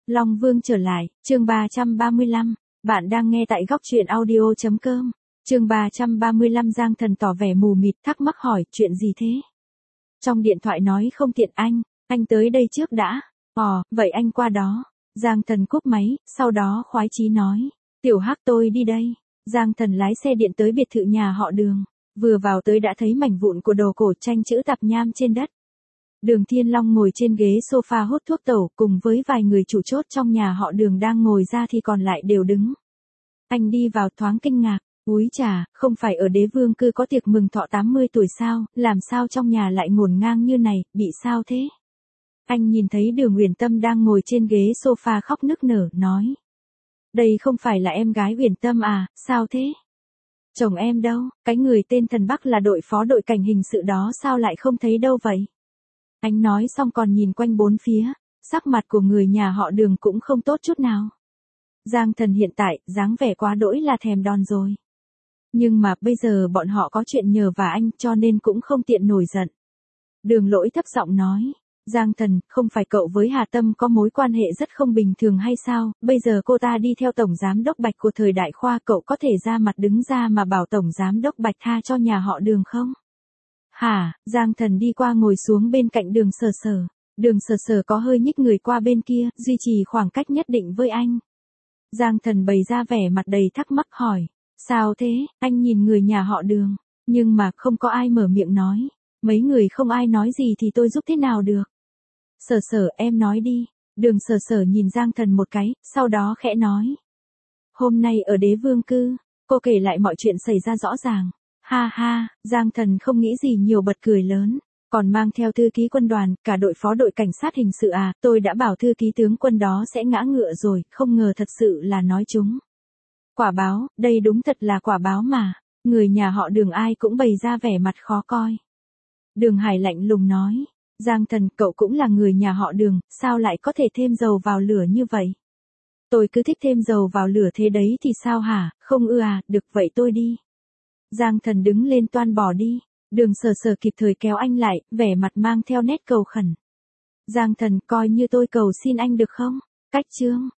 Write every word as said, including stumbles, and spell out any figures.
Long Vương trở lại, chương ba trăm ba mươi lăm, bạn đang nghe tại góc truyện audio.com, chương ba trăm ba mươi lăm. Giang Thần tỏ vẻ mù mịt thắc mắc hỏi, chuyện gì thế? Trong điện thoại nói không tiện anh, anh tới đây trước đã. Ồ, vậy anh qua đó. Giang Thần cúp máy, sau đó khoái chí nói, Tiểu Hắc tôi đi đây. Giang Thần lái xe điện tới biệt thự nhà họ Đường, vừa vào tới đã thấy mảnh vụn của đồ cổ tranh chữ tạp nham trên đất. Đường Thiên Long ngồi trên ghế sofa hút thuốc tẩu cùng với vài người chủ chốt trong nhà họ Đường đang ngồi ra thì còn lại đều đứng. Anh đi vào thoáng kinh ngạc, úi chà, không phải ở Đế Vương Cư có tiệc mừng thọ tám mươi tuổi sao, làm sao trong nhà lại ngổn ngang như này, bị sao thế? Anh nhìn thấy Đường Uyển Tâm đang ngồi trên ghế sofa khóc nức nở, nói. Đây không phải là em gái Uyển Tâm à, sao thế? Chồng em đâu, cái người tên Thần Bắc là đội phó đội cảnh hình sự đó sao lại không thấy đâu vậy? Anh nói xong còn nhìn quanh bốn phía, sắc mặt của người nhà họ Đường cũng không tốt chút nào. Giang Thần hiện tại, dáng vẻ quá đỗi là thèm đòn rồi. Nhưng mà bây giờ bọn họ có chuyện nhờ và anh cho nên cũng không tiện nổi giận. Đường Lỗi thấp giọng nói, Giang Thần, không phải cậu với Hà Tâm có mối quan hệ rất không bình thường hay sao, bây giờ cô ta đi theo Tổng Giám Đốc Bạch của thời đại khoa, cậu có thể ra mặt đứng ra mà bảo Tổng Giám Đốc Bạch tha cho nhà họ Đường không? Hả, Giang Thần đi qua ngồi xuống bên cạnh Đường Sở Sở. Đường Sở Sở có hơi nhích người qua bên kia, duy trì khoảng cách nhất định với anh. Giang Thần bày ra vẻ mặt đầy thắc mắc hỏi, sao thế? Anh nhìn người nhà họ Đường, nhưng mà không có ai mở miệng nói. Mấy người không ai nói gì thì tôi giúp thế nào được? Sở Sở, em nói đi. Đường Sở Sở nhìn Giang Thần một cái, sau đó khẽ nói. Hôm nay ở Đế Vương Cư, cô kể lại mọi chuyện xảy ra rõ ràng. Ha ha, Giang Thần không nghĩ gì nhiều bật cười lớn, còn mang theo thư ký quân đoàn, cả đội phó đội cảnh sát hình sự à, tôi đã bảo thư ký tướng quân đó sẽ ngã ngựa rồi, không ngờ thật sự là nói chúng. Quả báo, đây đúng thật là quả báo mà, người nhà họ Đường ai cũng bày ra vẻ mặt khó coi. Đường Hải lạnh lùng nói, Giang Thần, cậu cũng là người nhà họ Đường, sao lại có thể thêm dầu vào lửa như vậy? Tôi cứ thích thêm dầu vào lửa thế đấy thì sao hả, không ư à, được vậy tôi đi. Giang Thần đứng lên toan bỏ đi, Đường Sở Sở kịp thời kéo anh lại, vẻ mặt mang theo nét cầu khẩn. Giang Thần, coi như tôi cầu xin anh được không? Cách chương,